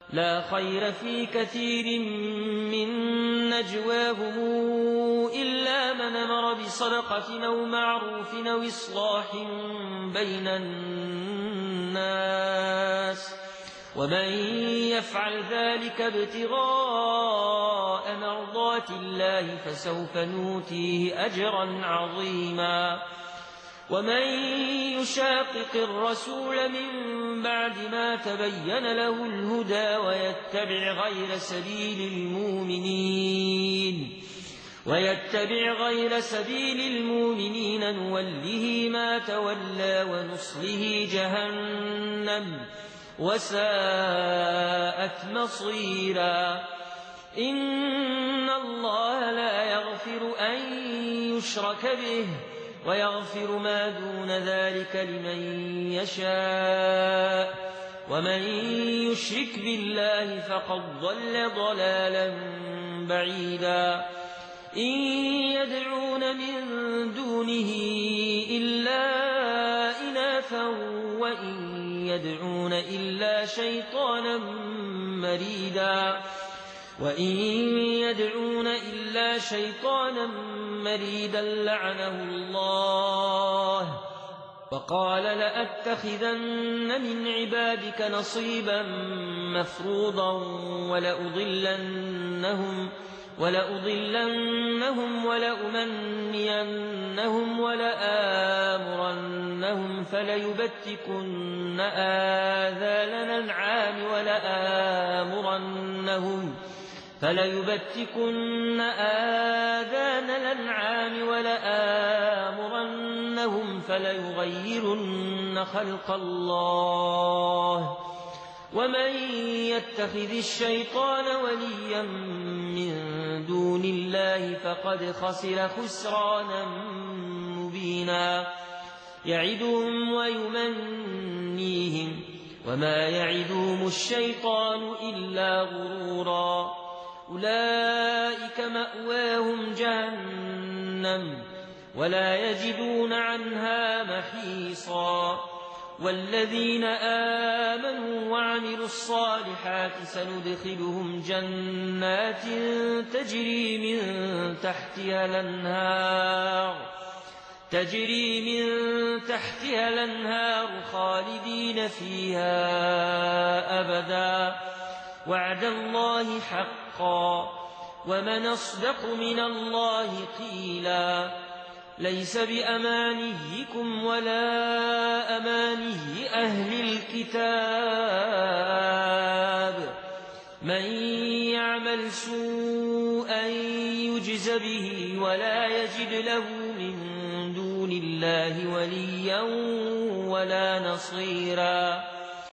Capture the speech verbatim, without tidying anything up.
لا خير في كثير من نجواهم إلا من أمر بصدقة أو معروف أو إصلاح بين الناس ومن يفعل ذلك ابتغاء مرضات الله فسوف نؤتيه أجرا عظيما ومن يشاقق الرسول من بعد ما تبين له الهدى ويتبع غير سبيل المؤمنين ويتبع غير سبيل المؤمنين نوله ما تولى ونصله جهنم وساءت مصيرا إن الله لا يغفر أن يشرك به ويغفر ما دون ذلك لمن يشاء ومن يشرك بالله فقد ضل ضلالا بعيدا إن يدعون من دونه إلا إناثا وإن يدعون إلا شيطانا مريدا وإن يدعون إلا شيطانا مريدا لعنه الله وقال لأتخذن من عبادك نصيبا مفروضا ولأضلنهم ولأضلنهم ولأمنينهم ولآمرنهم فليبتكن آذان الأنعام ولآمرنهم فليبتكن آذان الأنعام ولآمرنهم فليغيرن خلق الله ومن يتخذ الشيطان وليا من دون الله فقد خسر خسرانا مبينا يعدهم ويمنيهم وما يعدهم الشيطان إلا غرورا أولئك مأواهم جهنم ولا يجدون عنها محيصا والذين آمنوا وعملوا الصالحات سندخلهم جنات تجري من تحتها الأنهار تجري من تحتها الأنهار خالدين فيها أبدا وعد الله حقا ومن أصدق من الله قيلا ليس بأمانيكم ولا أماني أهل الكتاب من يعمل سوءا يجز به ولا يجد له من دون الله وليا ولا نصيرا